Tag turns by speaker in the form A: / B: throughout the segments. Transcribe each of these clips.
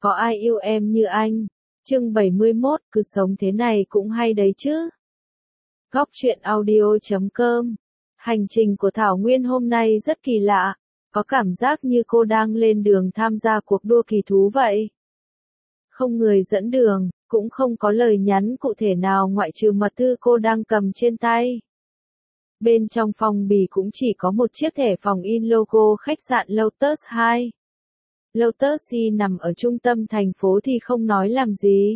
A: Có ai yêu em như anh? Chương 71, cứ sống thế này cũng hay đấy chứ. Góc truyện audio.com. Hành trình của Thảo Nguyên hôm nay rất kỳ lạ, có cảm giác như cô đang lên đường tham gia cuộc đua kỳ thú vậy. Không người dẫn đường, cũng không có lời nhắn cụ thể nào ngoại trừ mật thư cô đang cầm trên tay. Bên trong phong bì cũng chỉ có một chiếc thẻ phòng in logo khách sạn Lotus 2. Lotus C nằm ở trung tâm thành phố thì không nói làm gì.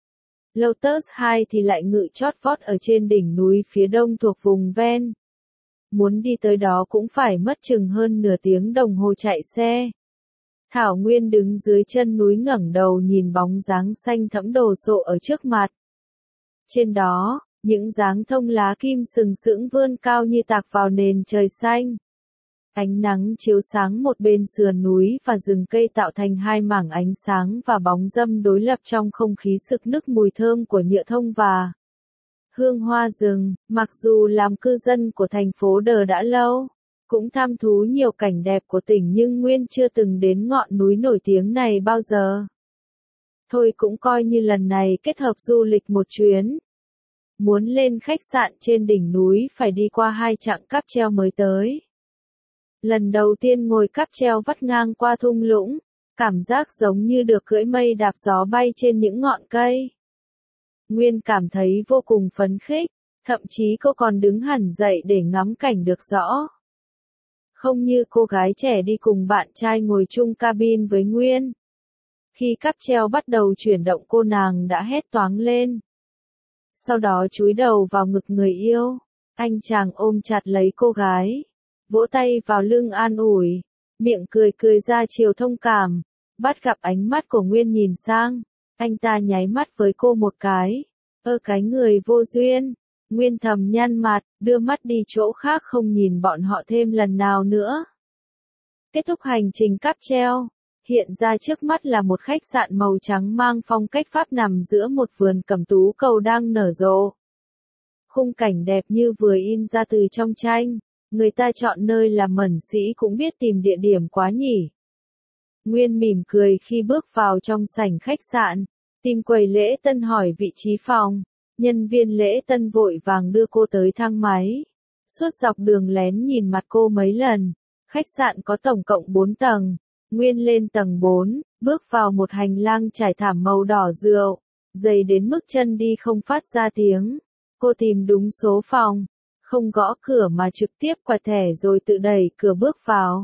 A: Lotus 2 thì lại ngự chót vót ở trên đỉnh núi phía đông thuộc vùng ven. Muốn đi tới đó cũng phải mất chừng hơn nửa tiếng đồng hồ chạy xe. Thảo Nguyên đứng dưới chân núi ngẩng đầu nhìn bóng dáng xanh thẫm đồ sộ ở trước mặt. Trên đó, những dáng thông lá kim sừng sững vươn cao như tạc vào nền trời xanh. Ánh nắng chiếu sáng một bên sườn núi và rừng cây tạo thành hai mảng ánh sáng và bóng râm đối lập trong không khí sực nức mùi thơm của nhựa thông và hương hoa rừng. Mặc dù làm cư dân của thành phố Đờ đã lâu, cũng tham thú nhiều cảnh đẹp của tỉnh nhưng Nguyên chưa từng đến ngọn núi nổi tiếng này bao giờ. Thôi cũng coi như lần này kết hợp du lịch một chuyến. Muốn lên khách sạn trên đỉnh núi phải đi qua 2 chặng cáp treo mới tới. Lần đầu tiên ngồi cáp treo vắt ngang qua thung lũng, cảm giác giống như được cưỡi mây đạp gió bay trên những ngọn cây. Nguyên cảm thấy vô cùng phấn khích, thậm chí cô còn đứng hẳn dậy để ngắm cảnh được rõ. Không như cô gái trẻ đi cùng bạn trai ngồi chung cabin với Nguyên. Khi cáp treo bắt đầu chuyển động cô nàng đã hét toáng lên. Sau đó chúi đầu vào ngực người yêu, anh chàng ôm chặt lấy cô gái, vỗ tay vào lưng an ủi, miệng cười cười ra chiều thông cảm. Bắt gặp ánh mắt của Nguyên nhìn sang, anh ta nháy mắt với cô một cái. Cái người vô duyên. Nguyên thầm nhăn mặt, đưa mắt đi chỗ khác không nhìn bọn họ thêm lần nào nữa. Kết thúc hành trình cáp treo, hiện ra trước mắt là một khách sạn màu trắng mang phong cách Pháp nằm giữa một vườn cẩm tú cầu đang nở rộ. Khung cảnh đẹp như vừa in ra từ trong tranh, người ta chọn nơi làm mẩn sĩ cũng biết tìm địa điểm quá nhỉ. Nguyên mỉm cười khi bước vào trong sảnh khách sạn, tìm quầy lễ tân hỏi vị trí phòng. Nhân viên lễ tân vội vàng đưa cô tới thang máy. Suốt dọc đường lén nhìn mặt cô mấy lần. Khách sạn có tổng cộng 4 tầng. Nguyên lên tầng 4, bước vào một hành lang trải thảm màu đỏ rượu, dày đến mức chân đi không phát ra tiếng. Cô tìm đúng số phòng, không gõ cửa mà trực tiếp quẹt thẻ rồi tự đẩy cửa bước vào.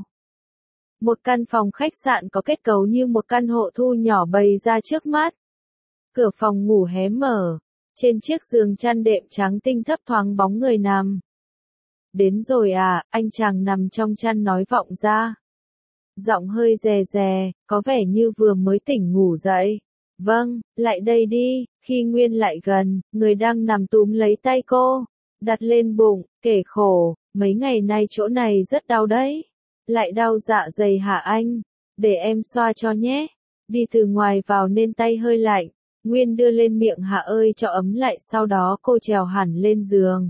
A: Một căn phòng khách sạn có kết cấu như một căn hộ thu nhỏ bày ra trước mắt. Cửa phòng ngủ hé mở. Trên chiếc giường chăn đệm trắng tinh thấp thoáng bóng người nằm. Đến rồi à, anh chàng nằm trong chăn nói vọng ra. Giọng hơi rè rè, có vẻ như vừa mới tỉnh ngủ dậy. Vâng, lại đây đi. Khi Nguyên lại gần, người đang nằm túm lấy tay cô, đặt lên bụng, kể khổ, mấy ngày nay chỗ này rất đau đấy. Lại đau dạ dày hả anh? Để em xoa cho nhé. Đi từ ngoài vào nên tay hơi lạnh. Nguyên đưa lên miệng hạ ơi cho ấm lại, sau đó cô trèo hẳn lên giường.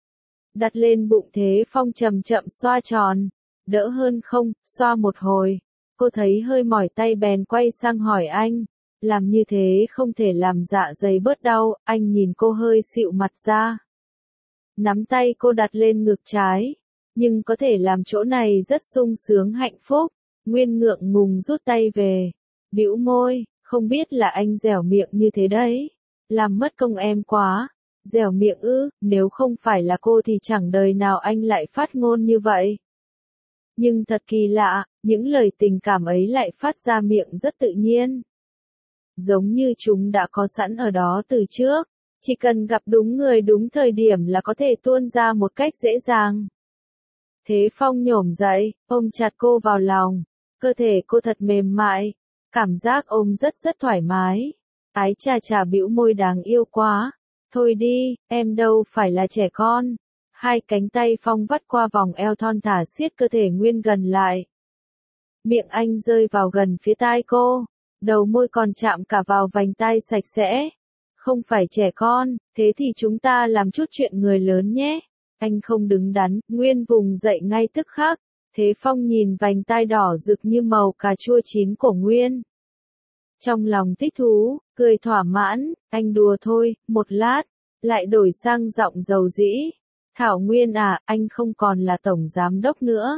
A: Đặt lên bụng thế Phong chậm chậm xoa tròn. Đỡ hơn không? Xoa một hồi. Cô thấy hơi mỏi tay bèn quay sang hỏi anh. Làm như thế không thể làm dạ dày bớt đau. Anh nhìn cô hơi xịu mặt ra. Nắm tay cô đặt lên ngực trái. Nhưng có thể làm chỗ này rất sung sướng hạnh phúc. Nguyên ngượng ngùng rút tay về. Bĩu môi. Không biết là anh dẻo miệng như thế đấy. Làm mất công em quá. Dẻo miệng ư, nếu không phải là cô thì chẳng đời nào anh lại phát ngôn như vậy. Nhưng thật kỳ lạ, những lời tình cảm ấy lại phát ra miệng rất tự nhiên. Giống như chúng đã có sẵn ở đó từ trước. Chỉ cần gặp đúng người đúng thời điểm là có thể tuôn ra một cách dễ dàng. Thế Phong nhổm dậy, ôm chặt cô vào lòng. Cơ thể cô thật mềm mại. Cảm giác ôm rất thoải mái. Ái chà chà bĩu môi đáng yêu quá. Thôi đi, em đâu phải là trẻ con. Hai cánh tay Phong vắt qua vòng eo thon thả siết cơ thể Nguyên gần lại. Miệng anh rơi vào gần phía tai cô. Đầu môi còn chạm cả vào vành tai sạch sẽ. Không phải trẻ con, thế thì chúng ta làm chút chuyện người lớn nhé. Anh không đứng đắn, Nguyên vùng dậy ngay tức khắc. Thế Phong nhìn vành tai đỏ rực như màu cà chua chín của Nguyên. Trong lòng thích thú, cười thỏa mãn, anh đùa thôi, một lát, lại đổi sang giọng dầu dĩ. Thảo Nguyên à, anh không còn là tổng giám đốc nữa.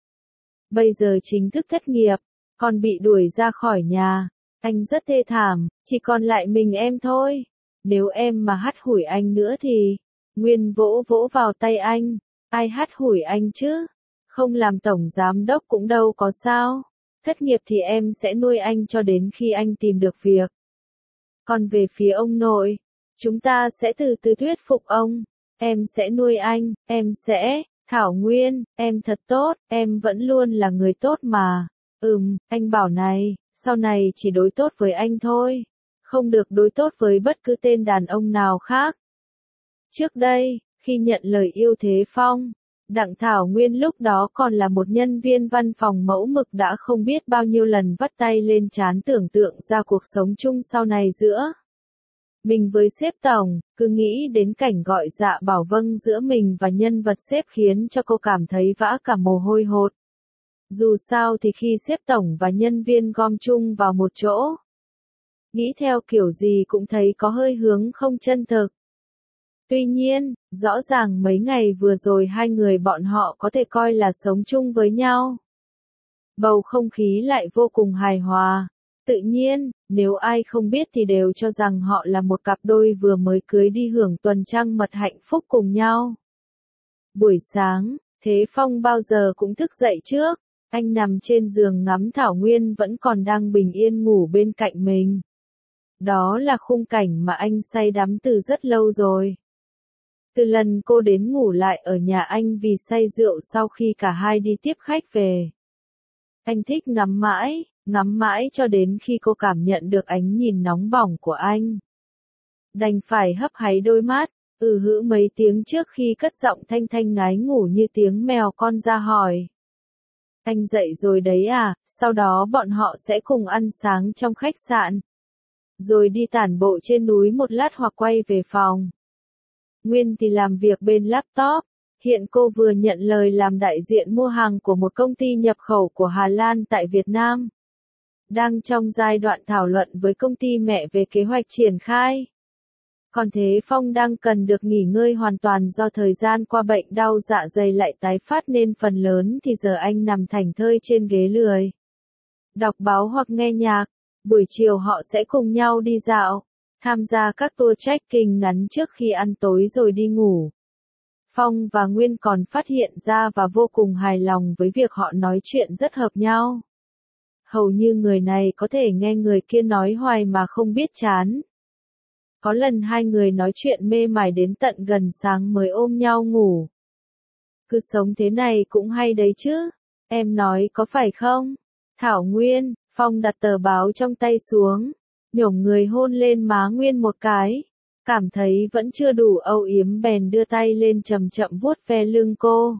A: Bây giờ chính thức thất nghiệp, còn bị đuổi ra khỏi nhà. Anh rất thê thảm, chỉ còn lại mình em thôi. Nếu em mà hắt hủi anh nữa thì... Nguyên vỗ vỗ vào tay anh. Ai hắt hủi anh chứ? Không làm tổng giám đốc cũng đâu có sao. Thất nghiệp thì em sẽ nuôi anh cho đến khi anh tìm được việc. Còn về phía ông nội, chúng ta sẽ từ từ thuyết phục ông. Em sẽ nuôi anh, em sẽ... Thảo Nguyên, em thật tốt, em vẫn luôn là người tốt mà. Anh bảo này, sau này chỉ đối tốt với anh thôi. Không được đối tốt với bất cứ tên đàn ông nào khác. Trước đây, khi nhận lời yêu Thế Phong, Đặng Thảo Nguyên lúc đó còn là một nhân viên văn phòng mẫu mực đã không biết bao nhiêu lần vắt tay lên trán tưởng tượng ra cuộc sống chung sau này giữa mình với sếp tổng, cứ nghĩ đến cảnh gọi dạ bảo vâng giữa mình và nhân vật sếp khiến cho cô cảm thấy vã cả mồ hôi hột. Dù sao thì khi sếp tổng và nhân viên gom chung vào một chỗ, nghĩ theo kiểu gì cũng thấy có hơi hướng không chân thực. Tuy nhiên, rõ ràng mấy ngày vừa rồi hai người bọn họ có thể coi là sống chung với nhau. Bầu không khí lại vô cùng hài hòa. Tự nhiên, nếu ai không biết thì đều cho rằng họ là một cặp đôi vừa mới cưới đi hưởng tuần trăng mật hạnh phúc cùng nhau. Buổi sáng, Thế Phong bao giờ cũng thức dậy trước. Anh nằm trên giường ngắm Thảo Nguyên vẫn còn đang bình yên ngủ bên cạnh mình. Đó là khung cảnh mà anh say đắm từ rất lâu rồi. Từ lần cô đến ngủ lại ở nhà anh vì say rượu sau khi cả hai đi tiếp khách về. Anh thích ngắm mãi cho đến khi cô cảm nhận được ánh nhìn nóng bỏng của anh. Đành phải hấp háy đôi mắt, hữ mấy tiếng trước khi cất giọng thanh thanh ngái ngủ như tiếng mèo con ra hỏi. Anh dậy rồi đấy à, sau đó bọn họ sẽ cùng ăn sáng trong khách sạn. Rồi đi tản bộ trên núi một lát hoặc quay về phòng. Nguyên thì làm việc bên laptop. Hiện cô vừa nhận lời làm đại diện mua hàng của một công ty nhập khẩu của Hà Lan tại Việt Nam. Đang trong giai đoạn thảo luận với công ty mẹ về kế hoạch triển khai. Còn Thế Phong đang cần được nghỉ ngơi hoàn toàn do thời gian qua bệnh đau dạ dày lại tái phát nên phần lớn thì giờ anh nằm thảnh thơi trên ghế lười. Đọc báo hoặc nghe nhạc. Buổi chiều họ sẽ cùng nhau đi dạo, tham gia các tour trekking ngắn trước khi ăn tối rồi đi ngủ. Phong và Nguyên còn phát hiện ra và vô cùng hài lòng với việc họ nói chuyện rất hợp nhau. Hầu như người này có thể nghe người kia nói hoài mà không biết chán. Có lần hai người nói chuyện mê mải đến tận gần sáng mới ôm nhau ngủ. Cứ sống thế này cũng hay đấy chứ, em nói có phải không? Thảo Nguyên, Phong đặt tờ báo trong tay xuống, nhổm người hôn lên má Nguyên một cái. Cảm thấy vẫn chưa đủ âu yếm bèn đưa tay lên chậm chậm vuốt ve lưng cô.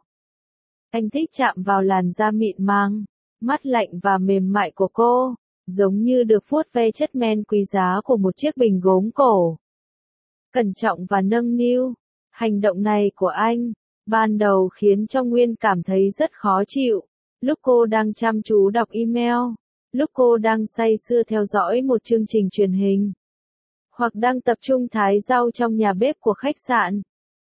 A: Anh thích chạm vào làn da mịn màng, mát lạnh và mềm mại của cô, giống như được vuốt ve chất men quý giá của một chiếc bình gốm cổ. Cẩn trọng và nâng niu, hành động này của anh, ban đầu khiến cho Nguyên cảm thấy rất khó chịu. Lúc cô đang chăm chú đọc email, lúc cô đang say sưa theo dõi một chương trình truyền hình, hoặc đang tập trung thái rau trong nhà bếp của khách sạn.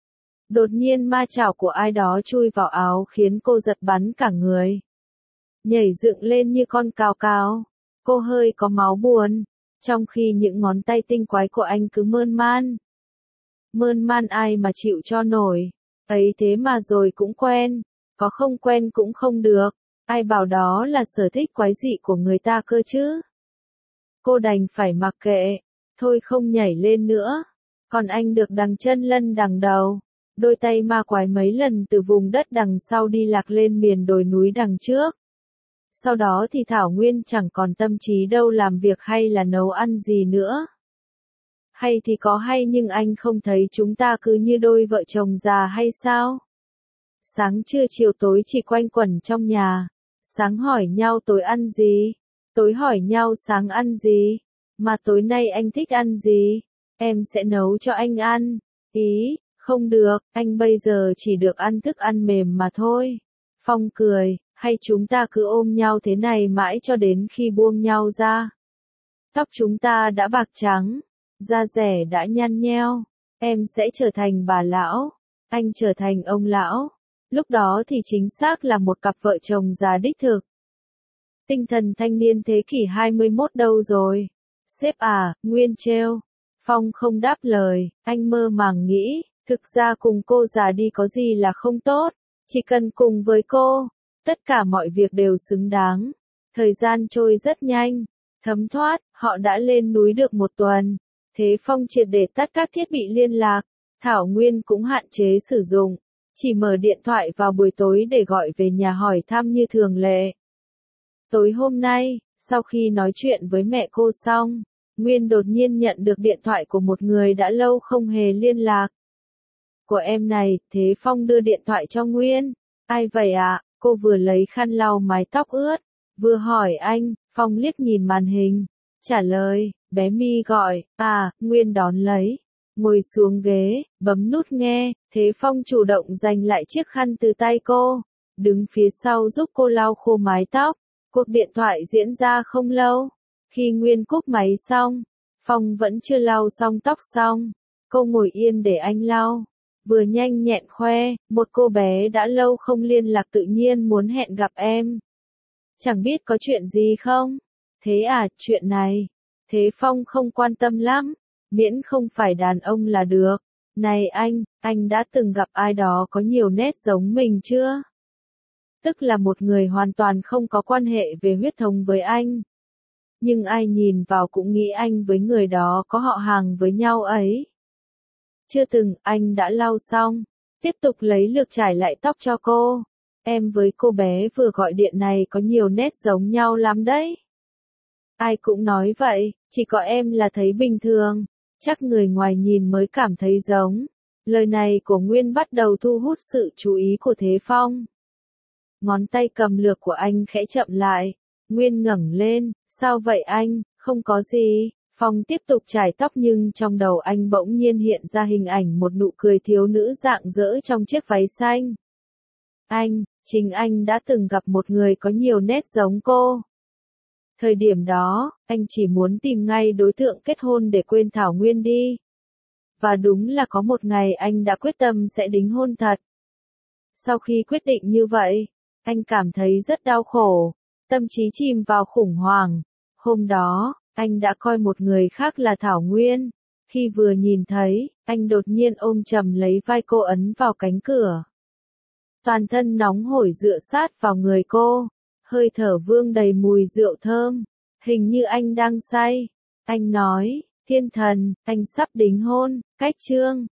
A: Đột nhiên ma chảo của ai đó chui vào áo khiến cô giật bắn cả người. Nhảy dựng lên như con cào cào. Cô hơi có máu buồn, trong khi những ngón tay tinh quái của anh cứ mơn man. Mơn man ai mà chịu cho nổi. Ấy thế mà rồi cũng quen, có không quen cũng không được. Ai bảo đó là sở thích quái dị của người ta cơ chứ. Cô đành phải mặc kệ. Thôi không nhảy lên nữa. Còn anh được đằng chân lân đằng đầu. Đôi tay ma quái mấy lần từ vùng đất đằng sau đi lạc lên miền đồi núi đằng trước. Sau đó thì Thảo Nguyên chẳng còn tâm trí đâu làm việc hay là nấu ăn gì nữa. Hay thì có hay nhưng anh không thấy chúng ta cứ như đôi vợ chồng già hay sao? Sáng trưa chiều tối chỉ quanh quẩn trong nhà. Sáng hỏi nhau tối ăn gì? Tối hỏi nhau sáng ăn gì? Mà tối nay anh thích ăn gì? Em sẽ nấu cho anh ăn. Ý, không được, anh bây giờ chỉ được ăn thức ăn mềm mà thôi. Phong cười, hay chúng ta cứ ôm nhau thế này mãi cho đến khi buông nhau ra. Tóc chúng ta đã bạc trắng, da rẻ đã nhăn nheo, em sẽ trở thành bà lão, anh trở thành ông lão. Lúc đó thì chính xác là một cặp vợ chồng già đích thực. Tinh thần thanh niên thế kỷ 21 đâu rồi? Sếp à, Nguyên trêu. Phong không đáp lời, anh mơ màng nghĩ, thực ra cùng cô già đi có gì là không tốt, chỉ cần cùng với cô, tất cả mọi việc đều xứng đáng. Thời gian trôi rất nhanh, thấm thoát, họ đã lên núi được một tuần. Thế Phong triệt để tắt các thiết bị liên lạc, Thảo Nguyên cũng hạn chế sử dụng, chỉ mở điện thoại vào buổi tối để gọi về nhà hỏi thăm như thường lệ. Tối hôm nay, sau khi nói chuyện với mẹ cô xong, Nguyên đột nhiên nhận được điện thoại của một người đã lâu không hề liên lạc. Của em này, Thế Phong đưa điện thoại cho Nguyên. Ai vậy ạ? Cô vừa lấy khăn lau mái tóc ướt, vừa hỏi anh. Phong liếc nhìn màn hình, trả lời, bé My gọi. À, Nguyên đón lấy, ngồi xuống ghế, bấm nút nghe. Thế Phong chủ động giành lại chiếc khăn từ tay cô, đứng phía sau giúp cô lau khô mái tóc. Cuộc điện thoại diễn ra không lâu. Khi Nguyên cúp máy xong, Phong vẫn chưa lau xong tóc xong. Cô ngồi yên để anh lau, vừa nhanh nhẹn khoe, một cô bé đã lâu không liên lạc tự nhiên muốn hẹn gặp em. Chẳng biết có chuyện gì không? Thế à, chuyện này. Thế Phong không quan tâm lắm, miễn không phải đàn ông là được. Này anh đã từng gặp ai đó có nhiều nét giống mình chưa? Tức là một người hoàn toàn không có quan hệ về huyết thống với anh. Nhưng ai nhìn vào cũng nghĩ anh với người đó có họ hàng với nhau ấy. Chưa từng, anh đã lau xong, tiếp tục lấy lược chải lại tóc cho cô. Em với cô bé vừa gọi điện này có nhiều nét giống nhau lắm đấy. Ai cũng nói vậy, chỉ có em là thấy bình thường, chắc người ngoài nhìn mới cảm thấy giống. Lời này của Nguyên bắt đầu thu hút sự chú ý của Thế Phong. Ngón tay cầm lược của anh khẽ chậm lại. Nguyên ngẩng lên, sao vậy anh? Không có gì. Phong tiếp tục chải tóc nhưng trong đầu anh bỗng nhiên hiện ra hình ảnh một nụ cười thiếu nữ rạng rỡ trong chiếc váy xanh. Chính anh đã từng gặp một người có nhiều nét giống cô. Thời điểm đó, anh chỉ muốn tìm ngay đối tượng kết hôn để quên Thảo Nguyên đi. Và đúng là có một ngày anh đã quyết tâm sẽ đính hôn thật. Sau khi quyết định như vậy, anh cảm thấy rất đau khổ, tâm trí chìm vào khủng hoảng. Hôm đó, anh đã coi một người khác là Thảo Nguyên. Khi vừa nhìn thấy, anh đột nhiên ôm chầm lấy vai cô ấn vào cánh cửa. Toàn thân nóng hổi dựa sát vào người cô, hơi thở vương đầy mùi rượu thơm, hình như anh đang say. Anh nói, thiên thần, anh sắp đính hôn, cách chương